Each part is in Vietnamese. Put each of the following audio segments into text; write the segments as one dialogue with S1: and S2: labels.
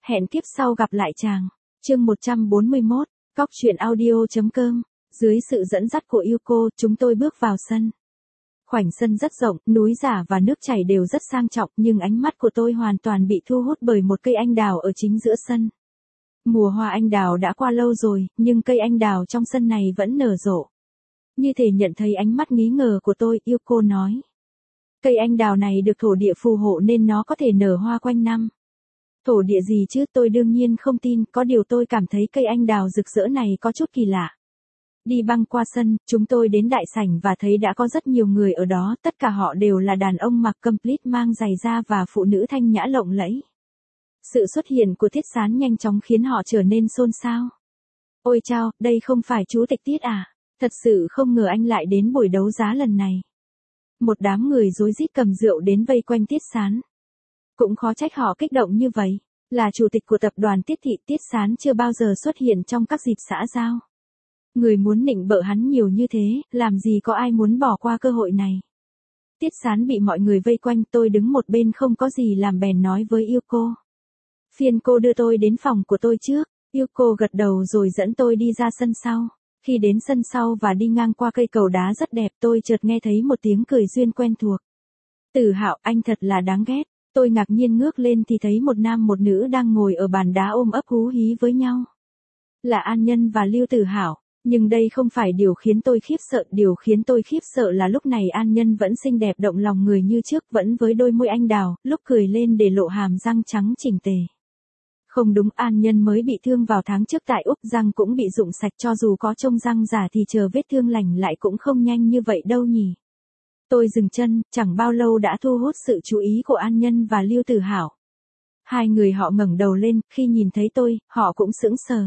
S1: Hẹn kiếp sau gặp lại chàng. Chương 141, Cóc truyện audio.com. Dưới sự dẫn dắt của Yuko, chúng tôi bước vào sân. Khoảnh sân rất rộng, núi giả và nước chảy đều rất sang trọng, nhưng ánh mắt của tôi hoàn toàn bị thu hút bởi một cây anh đào ở chính giữa sân. Mùa hoa anh đào đã qua lâu rồi, nhưng cây anh đào trong sân này vẫn nở rộ. Như thể nhận thấy ánh mắt nghi ngờ của tôi, Yuko nói. Cây anh đào này được thổ địa phù hộ nên nó có thể nở hoa quanh năm. Thổ địa gì chứ, tôi đương nhiên không tin, có điều tôi cảm thấy cây anh đào rực rỡ này có chút kỳ lạ. Đi băng qua sân, chúng tôi đến đại sảnh và thấy đã có rất nhiều người ở đó, tất cả họ đều là đàn ông mặc complete mang giày da và phụ nữ thanh nhã lộng lẫy. Sự xuất hiện của Tiết Sán nhanh chóng khiến họ trở nên xôn xao. Ôi chao, đây không phải chú Tịch Tiết à? Thật sự không ngờ anh lại đến buổi đấu giá lần này. Một đám người rối rít cầm rượu đến vây quanh Tiết Sán. Cũng khó trách họ kích động như vậy, là chủ tịch của tập đoàn Tiết Thị, Tiết Sán chưa bao giờ xuất hiện trong các dịp xã giao. Người muốn nịnh bợ hắn nhiều như thế, làm gì có ai muốn bỏ qua cơ hội này. Tiết Sán bị mọi người vây quanh, tôi đứng một bên không có gì làm bèn nói với Yuko. Phiền cô đưa tôi đến phòng của tôi trước. Yuko gật đầu rồi dẫn tôi đi ra sân sau. Khi đến sân sau và đi ngang qua cây cầu đá rất đẹp, tôi chợt nghe thấy một tiếng cười duyên quen thuộc. Tử Hạo, anh thật là đáng ghét. Tôi ngạc nhiên ngước lên thì thấy một nam một nữ đang ngồi ở bàn đá ôm ấp hú hí với nhau. Là An Nhân và Lưu Tử Hạo, nhưng đây không phải điều khiến tôi khiếp sợ, điều khiến tôi khiếp sợ là lúc này An Nhân vẫn xinh đẹp động lòng người như trước, vẫn với đôi môi anh đào, lúc cười lên để lộ hàm răng trắng chỉnh tề. Không đúng, An Nhân mới bị thương vào tháng trước tại Úc, răng cũng bị rụng sạch, cho dù có trông răng giả thì chờ vết thương lành lại cũng không nhanh như vậy đâu nhỉ. Tôi dừng chân, chẳng bao lâu đã thu hút sự chú ý của An Nhân và Lưu Tử Hạo. Hai người họ ngẩng đầu lên, khi nhìn thấy tôi, họ cũng sững sờ.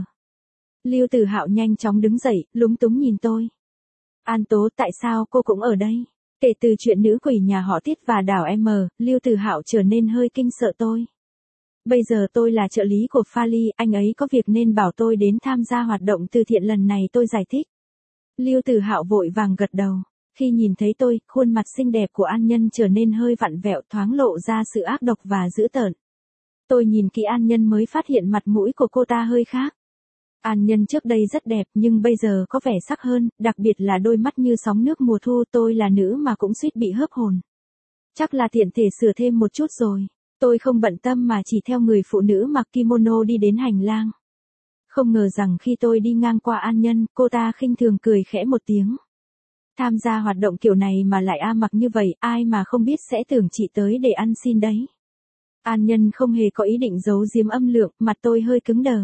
S1: Lưu Tử Hạo nhanh chóng đứng dậy, lúng túng nhìn tôi. An Tố, tại sao cô cũng ở đây? Kể từ chuyện nữ quỷ nhà họ Tiết và đảo M, Lưu Tử Hạo trở nên hơi kinh sợ tôi. Bây giờ tôi là trợ lý của Fali, anh ấy có việc nên bảo tôi đến tham gia hoạt động từ thiện lần này, tôi giải thích. Lưu Tử Hạo vội vàng gật đầu. Khi nhìn thấy tôi, khuôn mặt xinh đẹp của An Nhân trở nên hơi vặn vẹo, thoáng lộ ra sự ác độc và dữ tợn. Tôi nhìn kỹ An Nhân mới phát hiện mặt mũi của cô ta hơi khác. An Nhân trước đây rất đẹp nhưng bây giờ có vẻ sắc hơn, đặc biệt là đôi mắt như sóng nước mùa thu. Tôi là nữ mà cũng suýt bị hớp hồn. Chắc là tiện thể sửa thêm một chút rồi. Tôi không bận tâm mà chỉ theo người phụ nữ mặc kimono đi đến hành lang. Không ngờ rằng khi tôi đi ngang qua An Nhân, cô ta khinh thường cười khẽ một tiếng. Tham gia hoạt động kiểu này mà lại mặc như vậy, ai mà không biết sẽ tưởng chị tới để ăn xin đấy. An Nhân không hề có ý định giấu giếm âm lượng, mặt tôi hơi cứng đờ.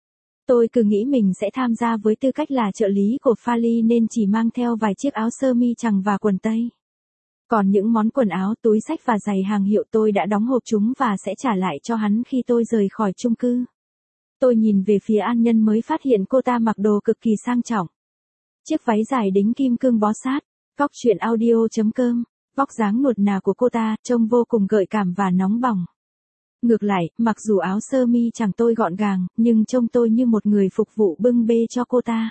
S1: Tôi cứ nghĩ mình sẽ tham gia với tư cách là trợ lý của Fali nên chỉ mang theo vài chiếc áo sơ mi chằng và quần tây. Còn những món quần áo, túi xách và giày hàng hiệu tôi đã đóng hộp chúng và sẽ trả lại cho hắn khi tôi rời khỏi chung cư. Tôi nhìn về phía An Nhân mới phát hiện cô ta mặc đồ cực kỳ sang trọng. Chiếc váy dài đính kim cương bó sát, Cóc truyện audio.com, vóc dáng nuột nà của cô ta trông vô cùng gợi cảm và nóng bỏng. Ngược lại, mặc dù áo sơ mi chẳng tôi gọn gàng, nhưng trông tôi như một người phục vụ bưng bê cho cô ta.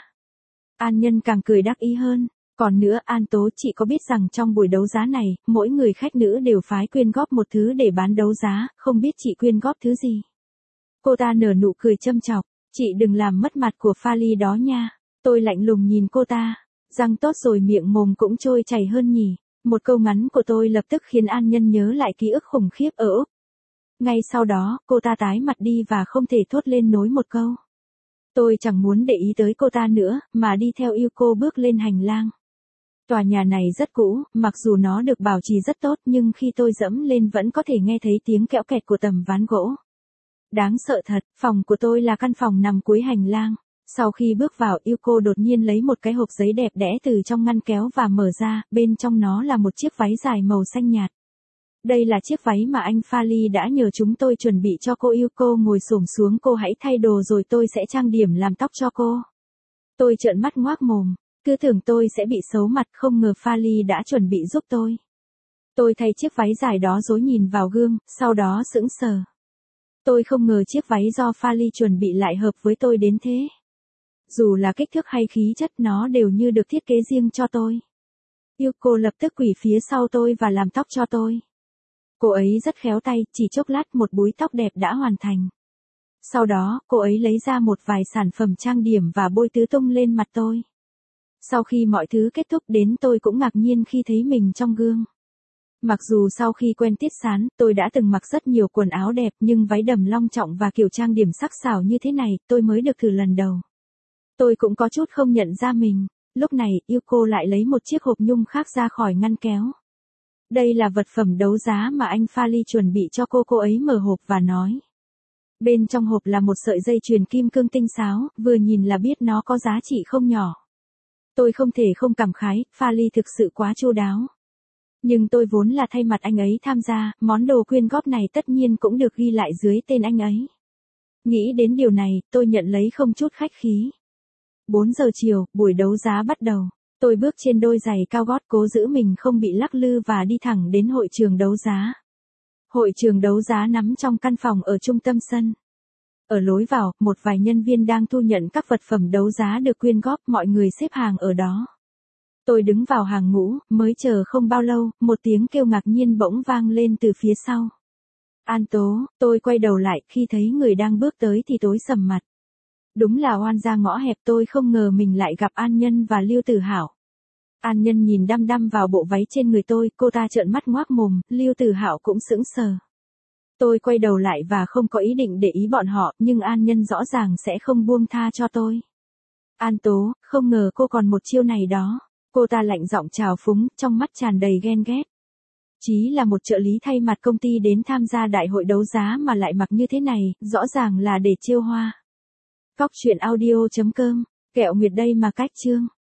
S1: An Nhân càng cười đắc ý hơn. Còn nữa, An Tố, chị có biết rằng trong buổi đấu giá này, mỗi người khách nữ đều phái quyên góp một thứ để bán đấu giá, không biết chị quyên góp thứ gì? Cô ta nở nụ cười châm chọc, chị đừng làm mất mặt của Fali đó nha. Tôi lạnh lùng nhìn cô ta, răng tốt rồi miệng mồm cũng trôi chảy hơn nhỉ. Một câu ngắn của tôi lập tức khiến An Nhân nhớ lại ký ức khủng khiếp ở Úc. Ngay sau đó, cô ta tái mặt đi và không thể thốt lên nối một câu. Tôi chẳng muốn để ý tới cô ta nữa, mà đi theo Yuko bước lên hành lang. Tòa nhà này rất cũ, mặc dù nó được bảo trì rất tốt nhưng khi tôi dẫm lên vẫn có thể nghe thấy tiếng kẽo kẹt của tấm ván gỗ. Đáng sợ thật, phòng của tôi là căn phòng nằm cuối hành lang. Sau khi bước vào, Yuko đột nhiên lấy một cái hộp giấy đẹp đẽ từ trong ngăn kéo và mở ra, bên trong nó là một chiếc váy dài màu xanh nhạt. Đây là chiếc váy mà anh Fali đã nhờ chúng tôi chuẩn bị cho cô. Yuko ngồi xổm xuống, cô hãy thay đồ rồi tôi sẽ trang điểm làm tóc cho cô. Tôi trợn mắt ngoác mồm. Cứ tưởng tôi sẽ bị xấu mặt, không ngờ Fali đã chuẩn bị giúp tôi. Tôi thay chiếc váy dài đó rồi nhìn vào gương, sau đó sững sờ. Tôi không ngờ chiếc váy do Fali chuẩn bị lại hợp với tôi đến thế. Dù là kích thước hay khí chất nó đều như được thiết kế riêng cho tôi. Yuko lập tức quỳ phía sau tôi và làm tóc cho tôi. Cô ấy rất khéo tay, chỉ chốc lát một búi tóc đẹp đã hoàn thành. Sau đó, cô ấy lấy ra một vài sản phẩm trang điểm và bôi tứ tung lên mặt tôi. Sau khi mọi thứ kết thúc đến tôi cũng ngạc nhiên khi thấy mình trong gương. Mặc dù sau khi quen Tiết Sán, tôi đã từng mặc rất nhiều quần áo đẹp nhưng váy đầm long trọng và kiểu trang điểm sắc sảo như thế này, tôi mới được thử lần đầu. Tôi cũng có chút không nhận ra mình. Lúc này, Yuko lại lấy một chiếc hộp nhung khác ra khỏi ngăn kéo. Đây là vật phẩm đấu giá mà anh Fali chuẩn bị cho cô ấy mở hộp và nói. Bên trong hộp là một sợi dây chuyền kim cương tinh xáo, vừa nhìn là biết nó có giá trị không nhỏ. Tôi không thể không cảm khái, Fali thực sự quá chu đáo. Nhưng tôi vốn là thay mặt anh ấy tham gia, món đồ quyên góp này tất nhiên cũng được ghi lại dưới tên anh ấy. Nghĩ đến điều này, tôi nhận lấy không chút khách khí. 4 giờ chiều, buổi đấu giá bắt đầu. Tôi bước trên đôi giày cao gót cố giữ mình không bị lắc lư và đi thẳng đến hội trường đấu giá. Hội trường đấu giá nằm trong căn phòng ở trung tâm sân. Ở lối vào, một vài nhân viên đang thu nhận các vật phẩm đấu giá được quyên góp, mọi người xếp hàng ở đó. Tôi đứng vào hàng ngũ, mới chờ không bao lâu, một tiếng kêu ngạc nhiên bỗng vang lên từ phía sau. An Tố, tôi quay đầu lại, khi thấy người đang bước tới thì tối sầm mặt. Đúng là oan gia ngõ hẹp, tôi không ngờ mình lại gặp An Nhân và Lưu Tử Hạo. An Nhân nhìn đăm đăm vào bộ váy trên người tôi, cô ta trợn mắt ngoác mồm, Lưu Tử Hạo cũng sững sờ. Tôi quay đầu lại và không có ý định để ý bọn họ, nhưng An Nhân rõ ràng sẽ không buông tha cho tôi. An Tố, không ngờ cô còn một chiêu này đó. Cô ta lạnh giọng trào phúng, trong mắt tràn đầy ghen ghét. Chí là một trợ lý thay mặt công ty đến tham gia đại hội đấu giá mà lại mặc như thế này, rõ ràng là để trêu hoa. Cóc truyện audio.com, kẹo nguyệt đây mà cách chương.